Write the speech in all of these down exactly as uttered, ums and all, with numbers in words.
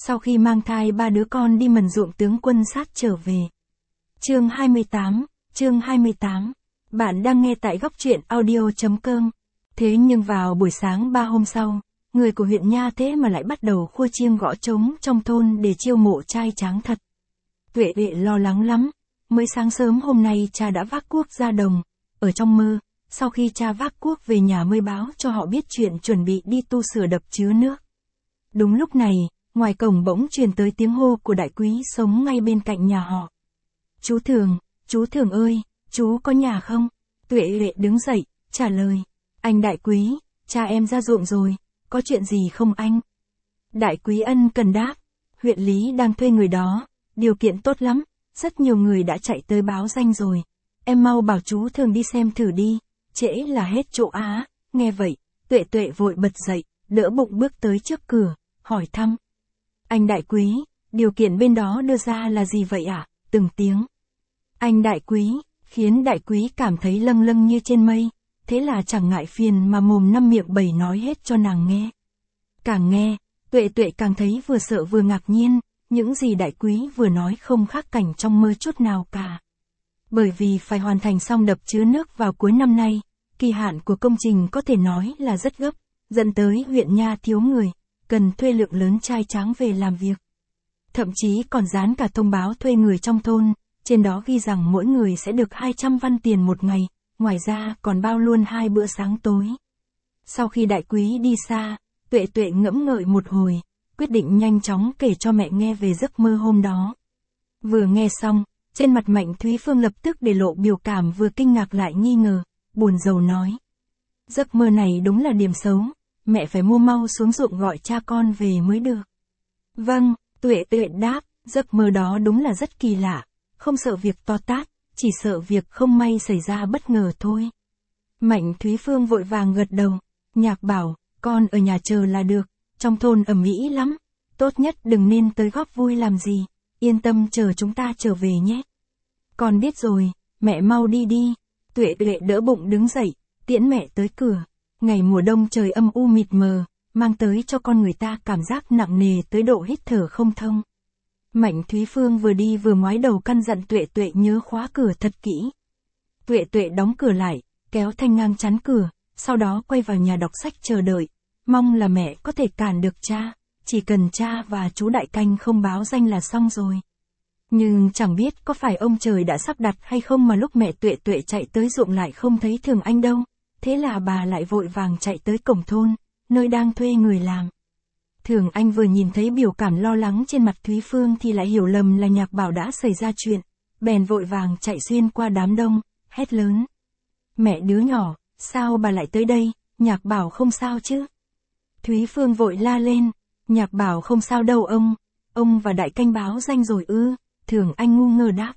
sau khi mang thai ba đứa con đi mần ruộng tướng quân sát trở về. Chương hai mươi tám, chương hai mươi tám. Bạn đang nghe tại góc truyện audio chấm com. Thế nhưng vào buổi sáng ba hôm sau, người của huyện Nha thế mà lại bắt đầu khua chiêng gõ trống trong thôn để chiêu mộ trai tráng thật. Tuệ Tuệ lo lắng lắm, mới sáng sớm hôm nay cha đã vác cuốc ra đồng, ở trong mơ, sau khi cha vác cuốc về nhà mới báo cho họ biết chuyện chuẩn bị đi tu sửa đập chứa nước. Đúng lúc này, ngoài cổng bỗng truyền tới tiếng hô của đại quý sống ngay bên cạnh nhà họ. Chú Thường, chú Thường ơi, chú có nhà không? Tuệ Tuệ đứng dậy, trả lời. Anh đại quý, cha em ra ruộng rồi, có chuyện gì không anh? Đại quý ân cần đáp, huyện lý đang thuê người đó, điều kiện tốt lắm, rất nhiều người đã chạy tới báo danh rồi. Em mau bảo chú Thường đi xem thử đi, trễ là hết chỗ á. Nghe vậy, Tuệ Tuệ vội bật dậy, đỡ bụng bước tới trước cửa, hỏi thăm. Anh đại quý, điều kiện bên đó đưa ra là gì vậy ạ? À? Từng tiếng. Anh đại quý, khiến đại quý cảm thấy lâng lâng như trên mây, thế là chẳng ngại phiền mà mồm năm miệng bảy nói hết cho nàng nghe. Càng nghe, Tuệ Tuệ càng thấy vừa sợ vừa ngạc nhiên, những gì đại quý vừa nói không khác cảnh trong mơ chút nào cả. Bởi vì phải hoàn thành xong đập chứa nước vào cuối năm nay, kỳ hạn của công trình có thể nói là rất gấp, dẫn tới huyện Nha thiếu người, cần thuê lượng lớn trai tráng về làm việc. Thậm chí còn dán cả thông báo thuê người trong thôn, trên đó ghi rằng mỗi người sẽ được hai trăm văn tiền một ngày, ngoài ra còn bao luôn hai bữa sáng tối. Sau khi đại quý đi xa, Tuệ Tuệ ngẫm ngợi một hồi, quyết định nhanh chóng kể cho mẹ nghe về giấc mơ hôm đó. Vừa nghe xong, trên mặt Mạnh Thúy Phương lập tức để lộ biểu cảm vừa kinh ngạc lại nghi ngờ, buồn rầu nói. Giấc mơ này đúng là điểm xấu, mẹ phải mua mau xuống ruộng gọi cha con về mới được. Vâng, Tuệ Tuệ đáp, giấc mơ đó đúng là rất kỳ lạ, không sợ việc to tát, chỉ sợ việc không may xảy ra bất ngờ thôi. Mạnh Thúy Phương vội vàng gật đầu, Nhạc bảo, con ở nhà chờ là được, trong thôn ầm ĩ lắm, tốt nhất đừng nên tới góp vui làm gì, yên tâm chờ chúng ta trở về nhé. Con biết rồi, mẹ mau đi đi. Tuệ Tuệ đỡ bụng đứng dậy, tiễn mẹ tới cửa. Ngày mùa đông trời âm u mịt mờ, mang tới cho con người ta cảm giác nặng nề tới độ hít thở không thông. Mạnh Thúy Phương vừa đi vừa ngoái đầu căn dặn Tuệ Tuệ nhớ khóa cửa thật kỹ. Tuệ Tuệ đóng cửa lại, kéo thanh ngang chắn cửa, sau đó quay vào nhà đọc sách chờ đợi, mong là mẹ có thể cản được cha, chỉ cần cha và chú Đại Canh không báo danh là xong rồi. Nhưng chẳng biết có phải ông trời đã sắp đặt hay không mà lúc mẹ Tuệ Tuệ chạy tới ruộng lại không thấy Thường Anh đâu, thế là bà lại vội vàng chạy tới cổng thôn, nơi đang thuê người làm. Thường Anh vừa nhìn thấy biểu cảm lo lắng trên mặt Thúy Phương thì lại hiểu lầm là Nhạc Bảo đã xảy ra chuyện, bèn vội vàng chạy xuyên qua đám đông, hét lớn. Mẹ đứa nhỏ, sao bà lại tới đây, Nhạc Bảo không sao chứ? Thúy Phương vội la lên, Nhạc Bảo không sao đâu ông, ông và Đại Canh báo danh rồi ư? Thường Anh ngu ngơ đáp.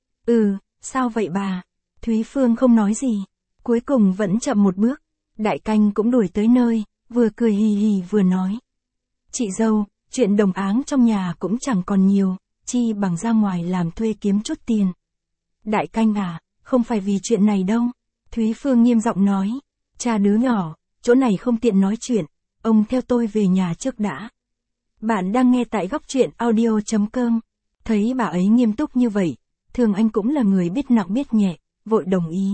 Ừ, sao vậy bà? Thúy Phương không nói gì, cuối cùng vẫn chậm một bước, Đại Canh cũng đuổi tới nơi, vừa cười hì hì vừa nói. Chị dâu, chuyện đồng áng trong nhà cũng chẳng còn nhiều, chi bằng ra ngoài làm thuê kiếm chút tiền. Đại Canh à, không phải vì chuyện này đâu. Thúy Phương nghiêm giọng nói, cha đứa nhỏ, chỗ này không tiện nói chuyện, ông theo tôi về nhà trước đã. Bạn đang nghe tại góc truyện audio chấm com. Thấy bà ấy nghiêm túc như vậy, Thường Anh cũng là người biết nặng biết nhẹ, vội đồng ý.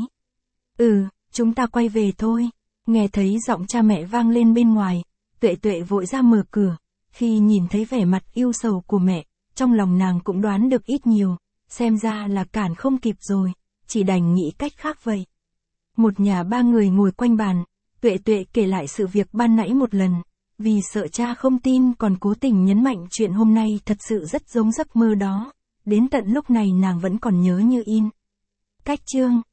Ừ, chúng ta quay về thôi. Nghe thấy giọng cha mẹ vang lên bên ngoài, Tuệ Tuệ vội ra mở cửa, khi nhìn thấy vẻ mặt yêu sầu của mẹ, trong lòng nàng cũng đoán được ít nhiều, xem ra là cản không kịp rồi, chỉ đành nghĩ cách khác vậy. Một nhà ba người ngồi quanh bàn, Tuệ Tuệ kể lại sự việc ban nãy một lần, vì sợ cha không tin còn cố tình nhấn mạnh chuyện hôm nay thật sự rất giống giấc mơ đó, đến tận lúc này nàng vẫn còn nhớ như in. Cách chương